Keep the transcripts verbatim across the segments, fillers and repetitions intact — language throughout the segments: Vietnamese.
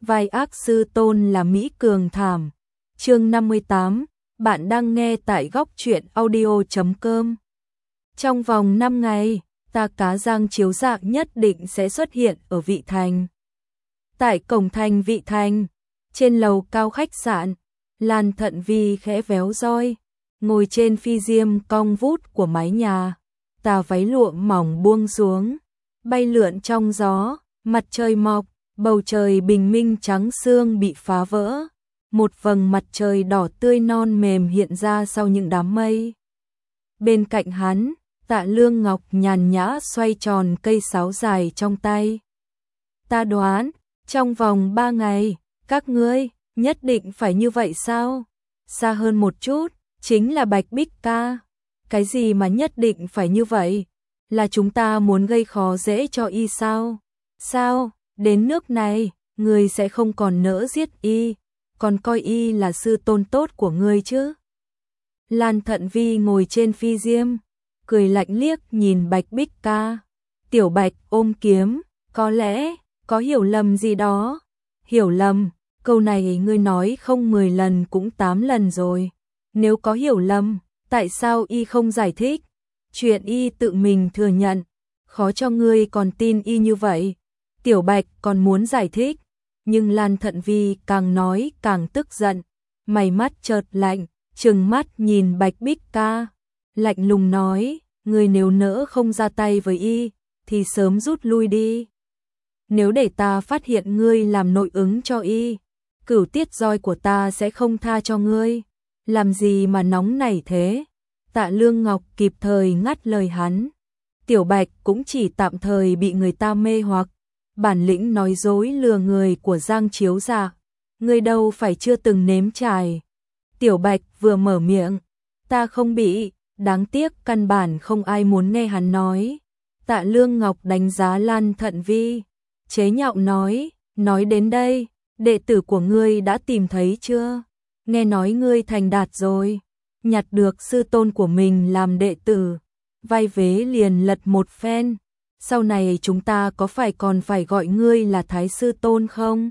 vai ác sư tôn là Mỹ Cường thảm. Chương năm mươi tám, bạn đang nghe tại góc truyện audio chấm com. Trong vòng năm ngày, ta cá Giang Chiếu Dạ nhất định sẽ xuất hiện ở Vị Thành. Tại cổng thành Vị Thành, trên lầu cao khách sạn, Lan Thận Vi khẽ véo roi, ngồi trên phi diêm cong vút của mái nhà, tà váy lụa mỏng buông xuống, bay lượn trong gió, mặt trời mọc, bầu trời bình minh trắng sương bị phá vỡ, một vầng mặt trời đỏ tươi non mềm hiện ra sau những đám mây. Bên cạnh hắn, Tạ Lương Ngọc nhàn nhã xoay tròn cây sáo dài trong tay. Ta đoán, trong vòng ba ngày, các ngươi nhất định phải như vậy sao? Xa hơn một chút, chính là Bạch Bích ca. Cái gì mà nhất định phải như vậy? Là chúng ta muốn gây khó dễ cho y sao? Sao, đến nước này, ngươi sẽ không còn nỡ giết y, còn coi y là sư tôn tốt của ngươi chứ? Lan Thận Vi ngồi trên phi diêm, cười lạnh liếc nhìn Bạch Bích ca. Tiểu Bạch ôm kiếm, có lẽ, có hiểu lầm gì đó. Hiểu lầm, câu này ngươi nói không mười lần cũng tám lần rồi. Nếu có hiểu lầm, tại sao y không giải thích? Chuyện y tự mình thừa nhận, khó cho ngươi còn tin y như vậy. Tiểu Bạch còn muốn giải thích, nhưng Lan Thận Vi càng nói càng tức giận, mày mắt chợt lạnh, trừng mắt nhìn Bạch Bích ca, lạnh lùng nói, ngươi nếu nỡ không ra tay với y, thì sớm rút lui đi. Nếu để ta phát hiện ngươi làm nội ứng cho y, cửu tiết roi của ta sẽ không tha cho ngươi. Làm gì mà nóng nảy thế? Tạ Lương Ngọc kịp thời ngắt lời hắn. Tiểu Bạch cũng chỉ tạm thời bị người ta mê hoặc, bản lĩnh nói dối lừa người của Giang Chiếu Dạ, ngươi đâu phải chưa từng nếm trải. Tiểu Bạch vừa mở miệng, ta không bị, đáng tiếc căn bản không ai muốn nghe hắn nói. Tạ Lương Ngọc đánh giá Lan Thận Vi, chế nhạo nói, nói đến đây, đệ tử của ngươi đã tìm thấy chưa? Nghe nói ngươi thành đạt rồi, nhặt được sư tôn của mình làm đệ tử, vai vế liền lật một phen. Sau này chúng ta có phải còn phải gọi ngươi là Thái sư tôn không?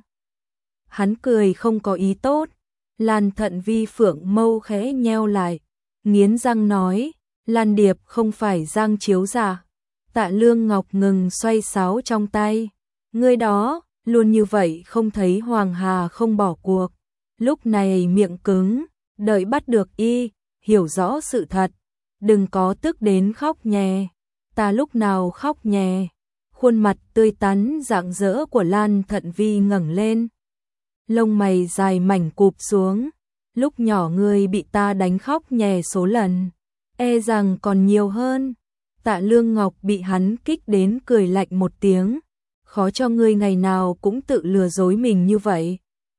Hắn cười không có ý tốt. Lan Thận Vi phượng mâu khẽ nheo lại, nghiến răng nói, Lan Điệp không phải Giang Chiếu Dạ. Tạ Lương Ngọc ngừng xoay sáo trong tay, ngươi đó, luôn như vậy không thấy Hoàng Hà không bỏ cuộc. Lúc này miệng cứng, đợi bắt được y, hiểu rõ sự thật, đừng có tức đến khóc nhè. Ta lúc nào khóc nhè? Khuôn mặt tươi tắn rạng rỡ của Lan Thận Vi ngẩng lên, lông mày dài mảnh cụp xuống. Lúc nhỏ ngươi bị ta đánh khóc nhè số lần, e rằng còn nhiều hơn. Tạ Lương Ngọc bị hắn kích đến cười lạnh một tiếng, khó cho ngươi ngày nào cũng tự lừa dối mình như vậy.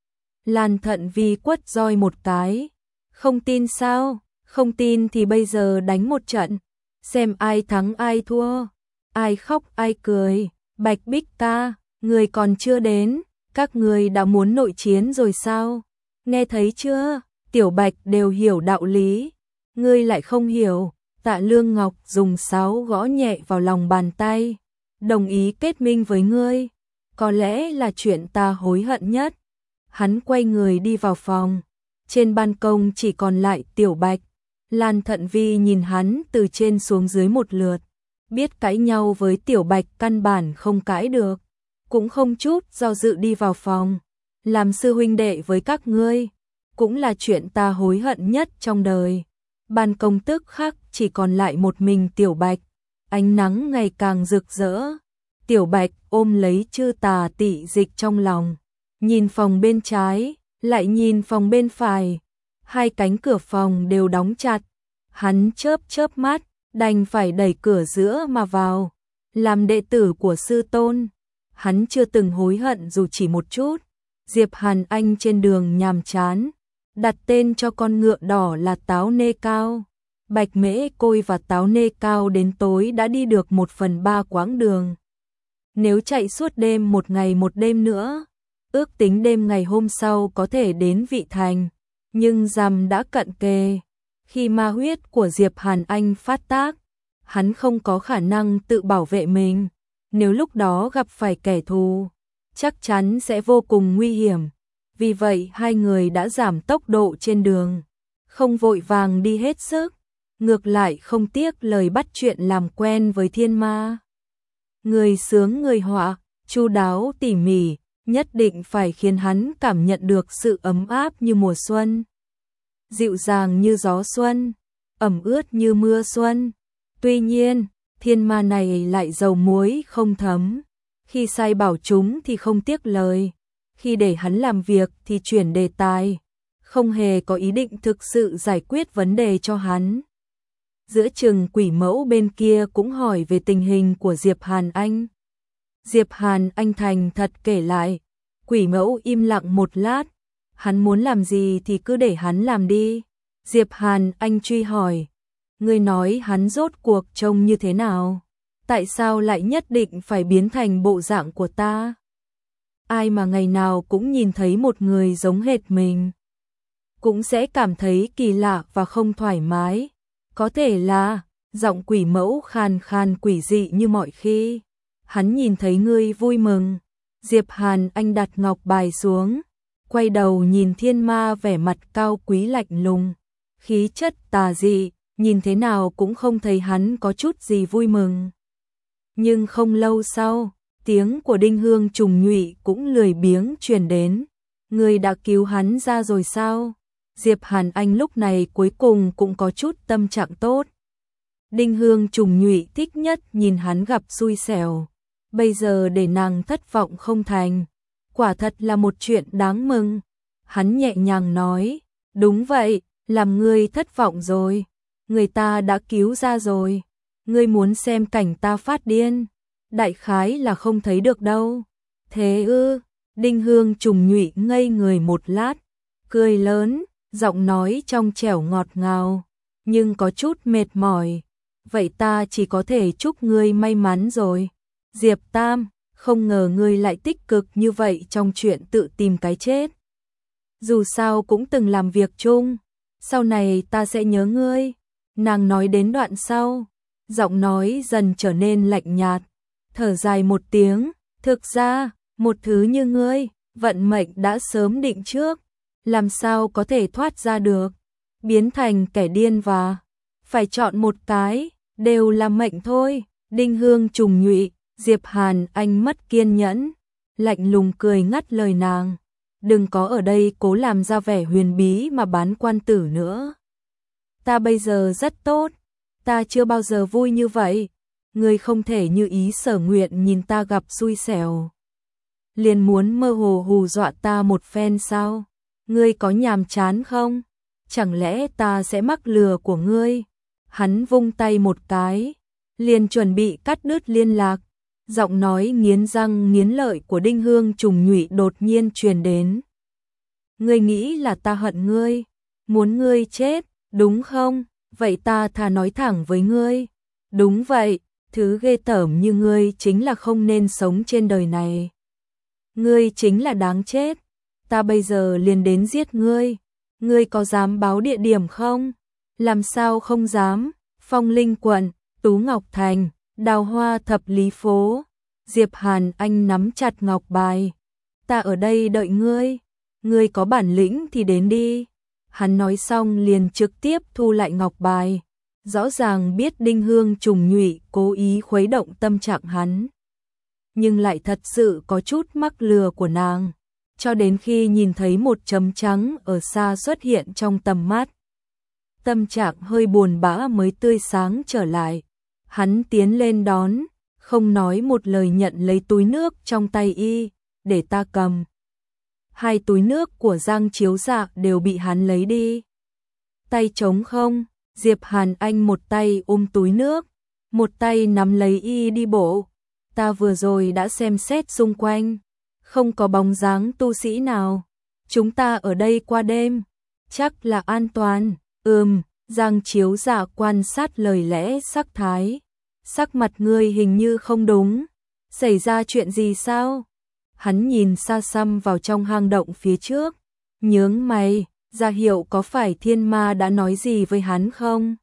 Lan Thận Vi quất roi một cái, không tin sao? Không tin thì bây giờ đánh một trận, xem ai thắng ai thua, ai khóc ai cười. Bạch Bích ca, người còn chưa đến, các người đã muốn nội chiến rồi sao? Nghe thấy chưa? Tiểu Bạch đều hiểu đạo lý, ngươi lại không hiểu. Tạ Lương Ngọc dùng sáo gõ nhẹ vào lòng bàn tay, đồng ý kết minh với ngươi, có lẽ là chuyện ta hối hận nhất. Hắn quay người đi vào phòng, trên ban công chỉ còn lại Tiểu Bạch. Lan Thận Vi nhìn hắn từ trên xuống dưới một lượt, biết cãi nhau với Tiểu Bạch căn bản không cãi được, cũng không chút do dự đi vào phòng. Làm sư huynh đệ với các ngươi, cũng là chuyện ta hối hận nhất trong đời. Ban công tức khắc chỉ còn lại một mình Tiểu Bạch, ánh nắng ngày càng rực rỡ. Tiểu Bạch ôm lấy chư tà tị dịch trong lòng, nhìn phòng bên trái, lại nhìn phòng bên phải, hai cánh cửa phòng đều đóng chặt. Hắn chớp chớp mắt, đành phải đẩy cửa giữa mà vào. Làm đệ tử của sư tôn, hắn chưa từng hối hận dù chỉ một chút. Diệp Hàn Anh trên đường nhàm chán, đặt tên cho con ngựa đỏ là Táo Nê Cao. Bạch Mễ Côi và Táo Nê Cao đến tối đã đi được một phần ba quãng đường. Nếu chạy suốt đêm một ngày một đêm nữa, ước tính đêm ngày hôm sau có thể đến Vị Thành, nhưng rằm đã cận kề. Khi ma huyết của Diệp Hàn Anh phát tác, hắn không có khả năng tự bảo vệ mình. Nếu lúc đó gặp phải kẻ thù, chắc chắn sẽ vô cùng nguy hiểm. Vì vậy hai người đã giảm tốc độ trên đường, không vội vàng đi hết sức, ngược lại không tiếc lời bắt chuyện làm quen với thiên ma. Người sướng người họa, chu đáo tỉ mỉ, nhất định phải khiến hắn cảm nhận được sự ấm áp như mùa xuân, dịu dàng như gió xuân, ẩm ướt như mưa xuân. Tuy nhiên, thiên ma này lại dầu muối không thấm, khi sai bảo chúng thì không tiếc lời, khi để hắn làm việc thì chuyển đề tài, không hề có ý định thực sự giải quyết vấn đề cho hắn. Giữa chừng quỷ mẫu bên kia cũng hỏi về tình hình của Diệp Hàn Anh. Diệp Hàn Anh thành thật kể lại, quỷ mẫu im lặng một lát, hắn muốn làm gì thì cứ để hắn làm đi. Diệp Hàn Anh truy hỏi, ngươi nói hắn rốt cuộc trông như thế nào? Tại sao lại nhất định phải biến thành bộ dạng của ta? Ai mà ngày nào cũng nhìn thấy một người giống hệt mình, cũng sẽ cảm thấy kỳ lạ và không thoải mái. Có thể là, giọng quỷ mẫu khàn khàn quỷ dị như mọi khi. Hắn nhìn thấy ngươi vui mừng. Diệp Hàn Anh đặt ngọc bài xuống, quay đầu nhìn thiên ma vẻ mặt cao quý lạnh lùng, khí chất tà dị, nhìn thế nào cũng không thấy hắn có chút gì vui mừng. Nhưng không lâu sau, tiếng của Đinh Hương Trùng Nhụy cũng lười biếng truyền đến. Ngươi đã cứu hắn ra rồi sao? Diệp Hàn Anh lúc này cuối cùng cũng có chút tâm trạng tốt. Đinh Hương Trùng Nhụy thích nhất nhìn hắn gặp xui xẻo. Bây giờ để nàng thất vọng không thành, quả thật là một chuyện đáng mừng. Hắn nhẹ nhàng nói, đúng vậy, làm ngươi thất vọng rồi. Người ta đã cứu ra rồi. Ngươi muốn xem cảnh ta phát điên, đại khái là không thấy được đâu. Thế ư? Đinh Hương Trùng Nhụy ngây người một lát, cười lớn, giọng nói trong trẻo ngọt ngào, nhưng có chút mệt mỏi. Vậy ta chỉ có thể chúc ngươi may mắn rồi. Diệp Tam, không ngờ ngươi lại tích cực như vậy trong chuyện tự tìm cái chết. Dù sao cũng từng làm việc chung, sau này ta sẽ nhớ ngươi. Nàng nói đến đoạn sau, giọng nói dần trở nên lạnh nhạt, thở dài một tiếng, thực ra, một thứ như ngươi, vận mệnh đã sớm định trước, làm sao có thể thoát ra được, biến thành kẻ điên và phải chọn một cái, đều là mệnh thôi. Đinh Hương Trùng Nhụy, Diệp Hàn Anh mất kiên nhẫn, lạnh lùng cười ngắt lời nàng, đừng có ở đây cố làm ra vẻ huyền bí mà bán quan tử nữa. Ta bây giờ rất tốt, ta chưa bao giờ vui như vậy, ngươi không thể như ý sở nguyện nhìn ta gặp xui xẻo. Liền muốn mơ hồ hù dọa ta một phen sao? Ngươi có nhàm chán không? Chẳng lẽ ta sẽ mắc lừa của ngươi? Hắn vung tay một cái, liền chuẩn bị cắt đứt liên lạc. Giọng nói nghiến răng nghiến lợi của Đinh Hương Trùng Nhụy đột nhiên truyền đến. Ngươi nghĩ là ta hận ngươi, muốn ngươi chết, đúng không? Vậy ta thà nói thẳng với ngươi. Đúng vậy, thứ ghê tởm như ngươi chính là không nên sống trên đời này. Ngươi chính là đáng chết. Ta bây giờ liền đến giết ngươi. Ngươi có dám báo địa điểm không? Làm sao không dám? Phong Linh quận, Tú Ngọc Thành, Đào Hoa Thập Lý phố. Diệp Hàn Anh nắm chặt ngọc bài. Ta ở đây đợi ngươi. Ngươi có bản lĩnh thì đến đi. Hắn nói xong liền trực tiếp thu lại ngọc bài. Rõ ràng biết Đinh Hương Trùng Nhụy cố ý khuấy động tâm trạng hắn, nhưng lại thật sự có chút mắc lừa của nàng. Cho đến khi nhìn thấy một chấm trắng ở xa xuất hiện trong tầm mắt, tâm trạng hơi buồn bã mới tươi sáng trở lại. Hắn tiến lên đón, không nói một lời nhận lấy túi nước trong tay y, để ta cầm. Hai túi nước của Giang Chiếu Dạ đều bị hắn lấy đi. Tay trống không, Diệp Hàn Anh một tay ôm túi nước, một tay nắm lấy y đi bộ. Ta vừa rồi đã xem xét xung quanh, không có bóng dáng tu sĩ nào. Chúng ta ở đây qua đêm, chắc là an toàn. Ừm, Giang Chiếu Dạ quan sát lời lẽ sắc thái. Sắc mặt ngươi hình như không đúng. Xảy ra chuyện gì sao? Hắn nhìn xa xăm vào trong hang động phía trước, nhướng mày, ra hiệu có phải thiên ma đã nói gì với hắn không?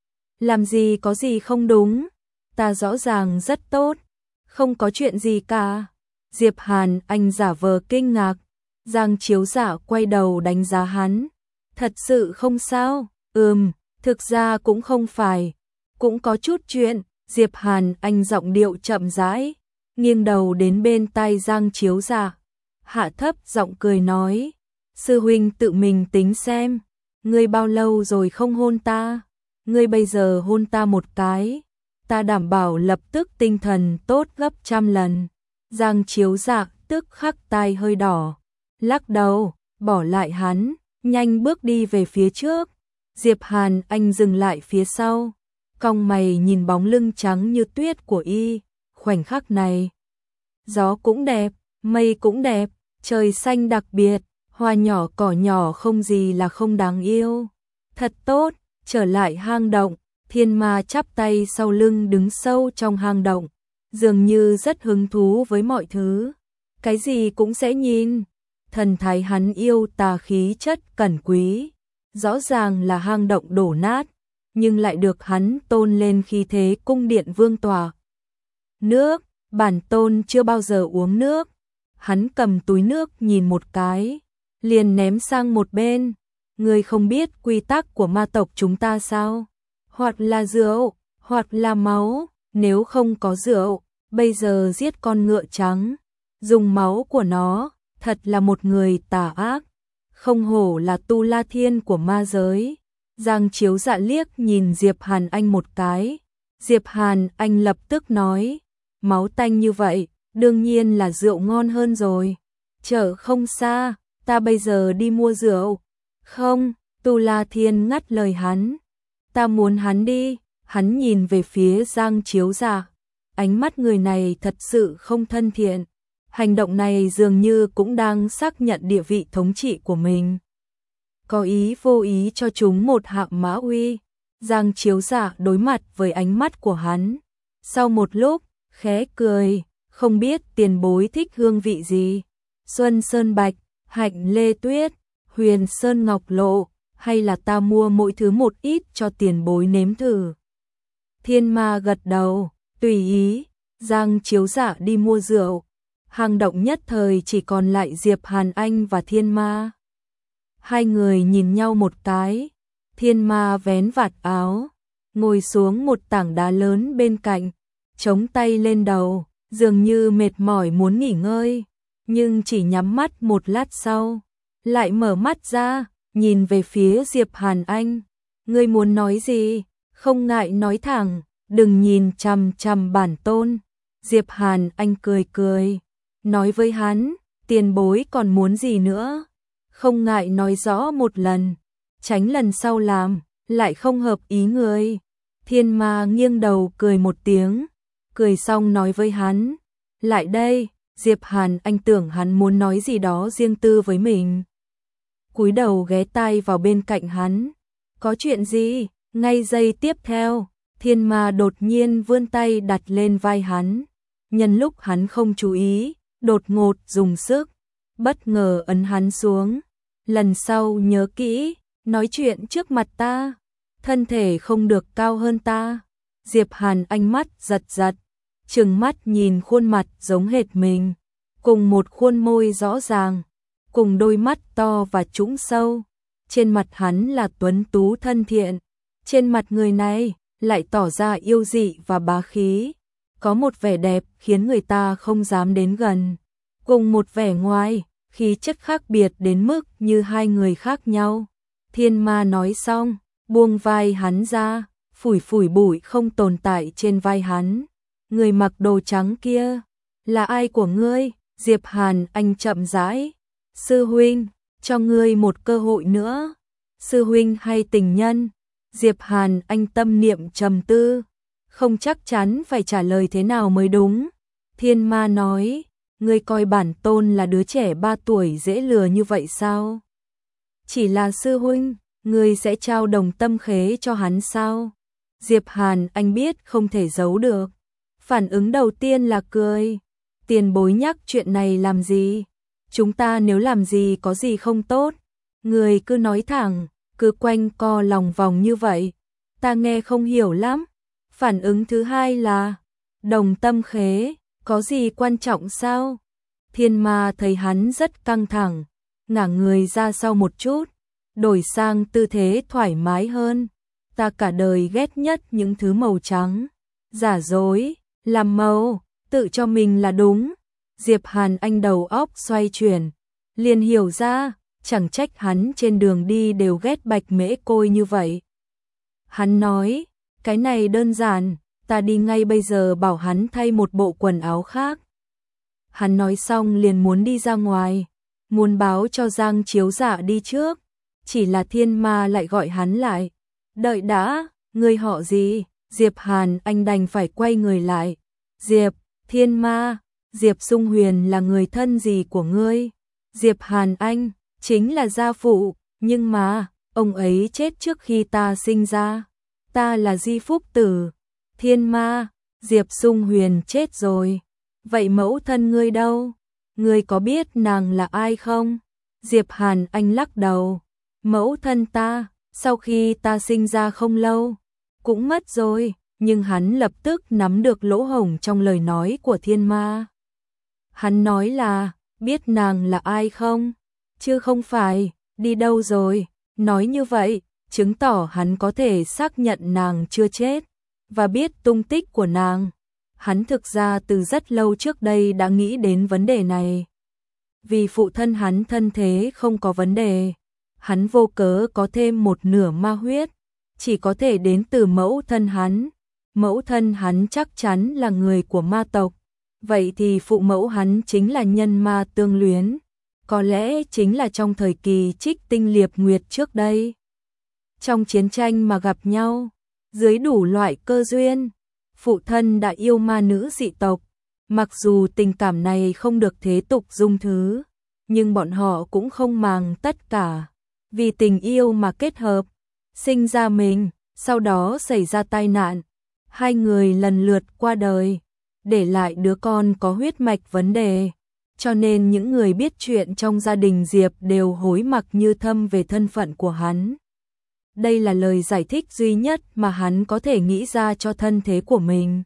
Làm gì có gì không đúng, ta rõ ràng rất tốt, không có chuyện gì cả. Diệp Hàn Anh giả vờ kinh ngạc, Giang Chiếu Dạ quay đầu đánh giá hắn. Thật sự không sao, ừm, thực ra cũng không phải, cũng có chút chuyện. Diệp Hàn Anh giọng điệu chậm rãi, nghiêng đầu đến bên tai Giang Chiếu Dạ, hạ thấp giọng cười nói, sư huynh tự mình tính xem, ngươi bao lâu rồi không hôn ta, ngươi bây giờ hôn ta một cái, ta đảm bảo lập tức tinh thần tốt gấp trăm lần. Giang Chiếu Dạ tức khắc tai hơi đỏ, lắc đầu, bỏ lại hắn, nhanh bước đi về phía trước. Diệp Hàn Anh dừng lại phía sau, cong mày nhìn bóng lưng trắng như tuyết của y, khoảnh khắc này. Gió cũng đẹp, mây cũng đẹp, trời xanh đặc biệt, hoa nhỏ cỏ nhỏ không gì là không đáng yêu. Thật tốt, trở lại hang động, Thiên Ma chắp tay sau lưng đứng sâu trong hang động, dường như rất hứng thú với mọi thứ, cái gì cũng sẽ nhìn. Thần thái hắn yêu tà khí chất cẩn quý, rõ ràng là hang động đổ nát, nhưng lại được hắn tôn lên khí thế cung điện vương tòa. Nước, bản tôn chưa bao giờ uống nước. Hắn cầm túi nước nhìn một cái, liền ném sang một bên. Ngươi không biết quy tắc của ma tộc chúng ta sao? Hoặc là rượu, hoặc là máu, nếu không có rượu, bây giờ giết con ngựa trắng, dùng máu của nó, thật là một người tà ác. Không hổ là tu la thiên của ma giới. Giang Chiếu Dạ liếc nhìn Diệp Hàn Anh một cái. Diệp Hàn Anh lập tức nói, máu tanh như vậy, đương nhiên là rượu ngon hơn rồi. Chợ không xa, ta bây giờ đi mua rượu. Không, Tu La Thiên ngắt lời hắn. Ta muốn hắn đi. Hắn nhìn về phía Giang Chiếu Dạ. Ánh mắt người này thật sự không thân thiện. Hành động này dường như cũng đang xác nhận địa vị thống trị của mình. Có ý vô ý cho chúng một hạng mã uy. Giang Chiếu Dạ đối mặt với ánh mắt của hắn. Sau một lúc, khẽ cười, không biết tiền bối thích hương vị gì. Xuân Sơn Bạch, Hạnh Lê Tuyết, Huyền Sơn Ngọc Lộ, hay là ta mua mỗi thứ một ít cho tiền bối nếm thử. Thiên Ma gật đầu, tùy ý. Giang Chiếu Dạ đi mua rượu. Hang động nhất thời chỉ còn lại Diệp Hàn Anh và Thiên Ma. Hai người nhìn nhau một cái. Thiên Ma vén vạt áo, ngồi xuống một tảng đá lớn bên cạnh, chống tay lên đầu, dường như mệt mỏi muốn nghỉ ngơi, nhưng chỉ nhắm mắt một lát sau, lại mở mắt ra, nhìn về phía Diệp Hàn Anh. Ngươi muốn nói gì? Không ngại nói thẳng, đừng nhìn chằm chằm bản tôn. Diệp Hàn Anh cười cười, nói với hắn, tiền bối còn muốn gì nữa? Không ngại nói rõ một lần, tránh lần sau làm, lại không hợp ý người. Thiên Ma nghiêng đầu cười một tiếng, cười xong nói với hắn, lại đây. Diệp Hàn Anh tưởng hắn muốn nói gì đó riêng tư với mình. Cúi đầu ghé tai vào bên cạnh hắn, có chuyện gì? Ngay giây tiếp theo, Thiên Ma đột nhiên vươn tay đặt lên vai hắn, nhân lúc hắn không chú ý, đột ngột dùng sức, bất ngờ ấn hắn xuống. Lần sau nhớ kỹ, nói chuyện trước mặt ta, thân thể không được cao hơn ta. Diệp Hàn Anh mắt giật giật, trừng mắt nhìn khuôn mặt giống hệt mình, cùng một khuôn môi rõ ràng, cùng đôi mắt to và trũng sâu. Trên mặt hắn là tuấn tú thân thiện, trên mặt người này lại tỏ ra yêu dị và bá khí, có một vẻ đẹp khiến người ta không dám đến gần, cùng một vẻ ngoài, khí chất khác biệt đến mức như hai người khác nhau. Thiên Ma nói xong, buông vai hắn ra, phủi phủi bụi không tồn tại trên vai hắn. Người mặc đồ trắng kia, là ai của ngươi? Diệp Hàn Anh chậm rãi, sư huynh, cho ngươi một cơ hội nữa. Sư huynh hay tình nhân? Diệp Hàn Anh tâm niệm trầm tư, không chắc chắn phải trả lời thế nào mới đúng. Thiên Ma nói, ngươi coi bản tôn là đứa trẻ ba tuổi dễ lừa như vậy sao? Chỉ là sư huynh, ngươi sẽ trao đồng tâm khế cho hắn sao? Diệp Hàn Anh biết không thể giấu được. Phản ứng đầu tiên là cười. Tiền bối nhắc chuyện này làm gì? Chúng ta nếu làm gì có gì không tốt? Người cứ nói thẳng, cứ quanh co lòng vòng như vậy. Ta nghe không hiểu lắm. Phản ứng thứ hai là, đồng tâm khế, có gì quan trọng sao? Thiên Ma thấy hắn rất căng thẳng, ngả người ra sau một chút, đổi sang tư thế thoải mái hơn. Ta cả đời ghét nhất những thứ màu trắng, giả dối, làm màu, tự cho mình là đúng. Diệp Hàn Anh đầu óc xoay chuyển, liền hiểu ra, chẳng trách hắn trên đường đi đều ghét Bạch Mễ Côi như vậy. Hắn nói, cái này đơn giản, ta đi ngay bây giờ bảo hắn thay một bộ quần áo khác. Hắn nói xong liền muốn đi ra ngoài, muốn báo cho Giang Chiếu Dạ đi trước, chỉ là Thiên Ma lại gọi hắn lại. Đợi đã, ngươi họ gì? Diệp Hàn Anh đành phải quay người lại. Diệp, Thiên Ma, Diệp Dung Huyền là người thân gì của ngươi? Diệp Hàn Anh, chính là gia phụ, nhưng mà, ông ấy chết trước khi ta sinh ra. Ta là Di Phúc Tử. Thiên Ma, Diệp Dung Huyền chết rồi. Vậy mẫu thân ngươi đâu? Ngươi có biết nàng là ai không? Diệp Hàn Anh lắc đầu. Mẫu thân ta, sau khi ta sinh ra không lâu, cũng mất rồi, nhưng hắn lập tức nắm được lỗ hổng trong lời nói của Thiên Ma. Hắn nói là, biết nàng là ai không? Chứ không phải, đi đâu rồi? Nói như vậy, chứng tỏ hắn có thể xác nhận nàng chưa chết, và biết tung tích của nàng. Hắn thực ra từ rất lâu trước đây đã nghĩ đến vấn đề này. Vì phụ thân hắn thân thế không có vấn đề, hắn vô cớ có thêm một nửa ma huyết, chỉ có thể đến từ mẫu thân hắn. Mẫu thân hắn chắc chắn là người của ma tộc, vậy thì phụ mẫu hắn chính là nhân ma tương luyến, có lẽ chính là trong thời kỳ Trích Tinh Liệp Nguyệt trước đây. Trong chiến tranh mà gặp nhau, dưới đủ loại cơ duyên, phụ thân đã yêu ma nữ dị tộc. Mặc dù tình cảm này không được thế tục dung thứ, nhưng bọn họ cũng không màng tất cả, vì tình yêu mà kết hợp, sinh ra mình, sau đó xảy ra tai nạn. Hai người lần lượt qua đời, để lại đứa con có huyết mạch vấn đề, cho nên những người biết chuyện trong gia đình Diệp đều hối mặc như thâm về thân phận của hắn. Đây là lời giải thích duy nhất mà hắn có thể nghĩ ra cho thân thế của mình.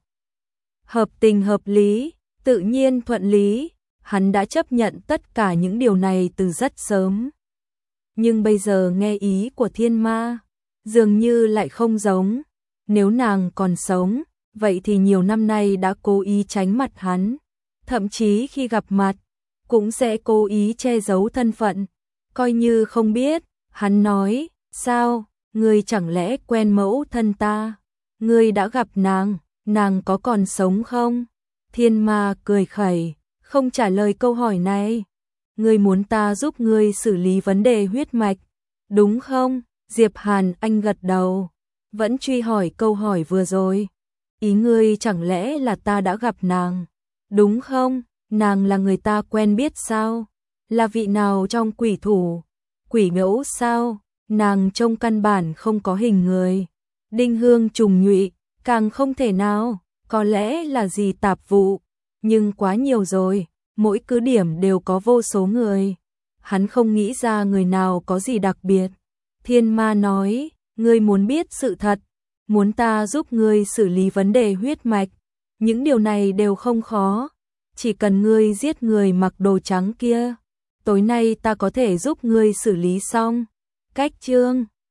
Hợp tình hợp lý, tự nhiên thuận lý, hắn đã chấp nhận tất cả những điều này từ rất sớm. Nhưng bây giờ nghe ý của Thiên Ma, dường như lại không giống. Nếu nàng còn sống, vậy thì nhiều năm nay đã cố ý tránh mặt hắn, thậm chí khi gặp mặt, cũng sẽ cố ý che giấu thân phận, coi như không biết. Hắn nói, sao, ngươi chẳng lẽ quen mẫu thân ta? Ngươi đã gặp nàng, nàng có còn sống không? Thiên Ma cười khẩy, không trả lời câu hỏi này. Ngươi muốn ta giúp ngươi xử lý vấn đề huyết mạch, đúng không? Diệp Hàn Anh gật đầu, vẫn truy hỏi câu hỏi vừa rồi. Ý ngươi chẳng lẽ là ta đã gặp nàng, đúng không? Nàng là người ta quen biết sao? Là vị nào trong quỷ thủ? Quỷ ngẫu sao? Nàng trông căn bản không có hình người. Đinh hương trùng nhụy, càng không thể nào, có lẽ là gì tạp vụ, nhưng quá nhiều rồi, mỗi cứ điểm đều có vô số người. Hắn không nghĩ ra người nào có gì đặc biệt. Thiên Ma nói, ngươi muốn biết sự thật, muốn ta giúp ngươi xử lý vấn đề huyết mạch, những điều này đều không khó, chỉ cần ngươi giết người mặc đồ trắng kia, tối nay ta có thể giúp ngươi xử lý xong. Cách chương